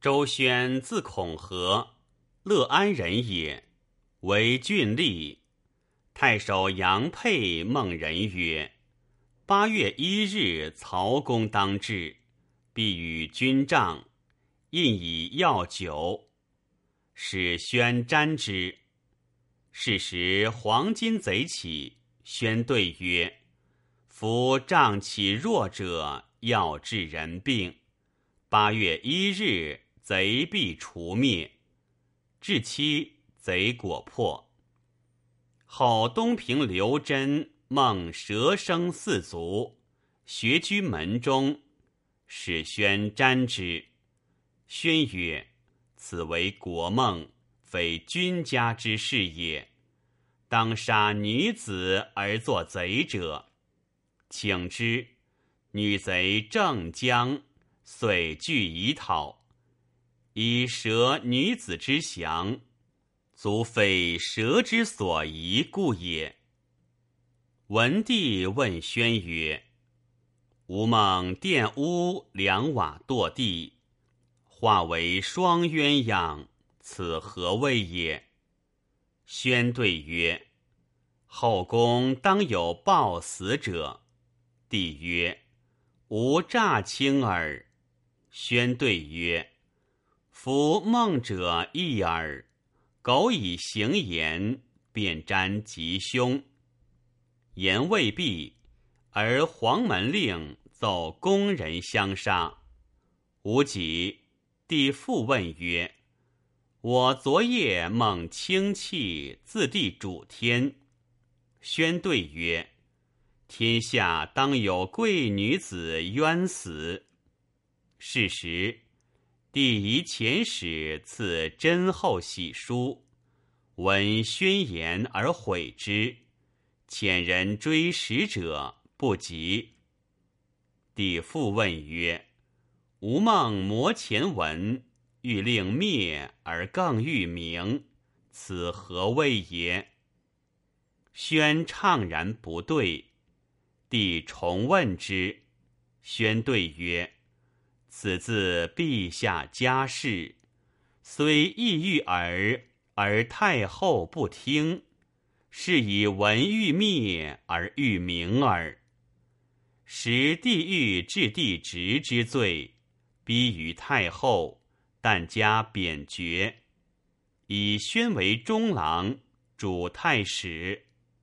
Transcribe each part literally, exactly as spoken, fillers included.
周宣字孔和，乐安人也，为郡吏。太守杨沛梦人曰：八月一日，曹公当至，必与君帐，印以药酒，使宣沾之。是时黄巾贼起，宣对曰：夫瘴起弱者，要治人病。八月一日，贼必除灭。至期，贼果破。后东平刘真梦蛇生四足，学居门中，使宣沾之。宣曰：此为国梦，非君家之事也。当杀女子而作贼者，请之。女贼正将，遂拒以讨，以蛇女子之降，足非蛇之所宜故也。文帝问宣曰：吾梦殿屋两瓦堕地，化为双鸳鸯，此何谓也？宣对曰：后宫当有暴死者。帝曰：吾诈轻耳。宣对曰：夫梦者异耳，苟以行言，便沾吉凶。言未毕，而黄门令奏宫人相杀。吾己。帝复问曰：我昨夜梦清气，自地主天。宣对曰：天下当有贵女子冤死。是时，帝宜遣使赐真厚玺书，闻宣言而悔之，遣人追使者，不及。帝复问曰：吾梦摩前文，欲令灭而更欲明，此何谓也？宣怅然不对。帝重问之。宣对曰：此自陛下家事，虽意欲耳，而太后不听，是以闻欲灭而欲明耳。时帝欲治帝职之罪，逼于太后，但加贬爵，以宣为中郎，主太史。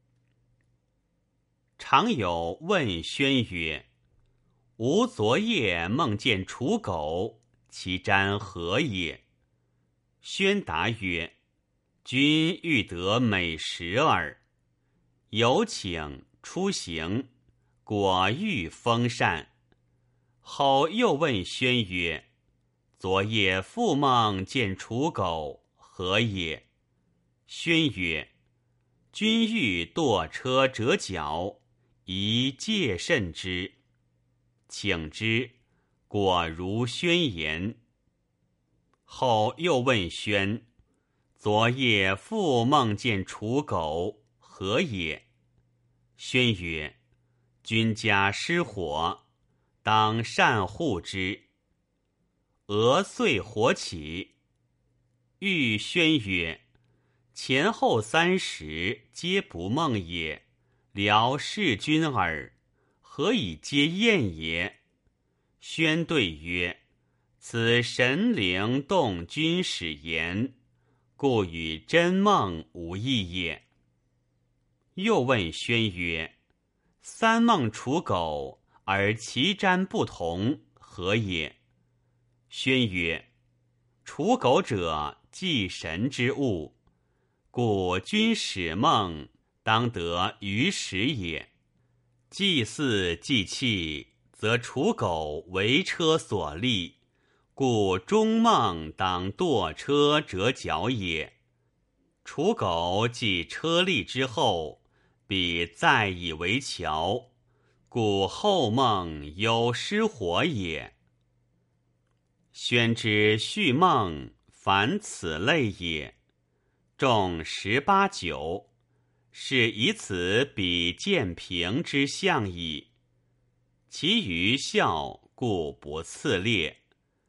常有问宣曰：吾昨夜梦见刍狗，其瞻何也？宣答曰：君欲得美食耳。有请出行，果遇风善。后又问宣曰：昨夜复梦见刍狗，何也？宣曰：君欲堕车折脚，宜戒慎之。请之，果如宣言。后又问宣：昨夜复梦见刍狗，何也？宣曰：君家失火，当善护之。俄遂火起。欲宣曰：前后三时，皆不梦也，聊弑君耳，何以皆验也？宣对曰：此神灵动君使言，故与真梦无异也。又问宣曰：三梦刍狗，而其瞻不同，何也？宣曰：刍狗者，祭神之物，故君使梦，当得于时也。祭祀祭器，则刍狗为车所立，故终梦当堕车折脚也。刍狗继车立之后，必再以为桥，故后梦有失火也。宣之续梦，凡此类也。众十八九，是以此比建平之象矣。其余效故不次列。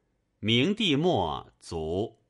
明帝末卒。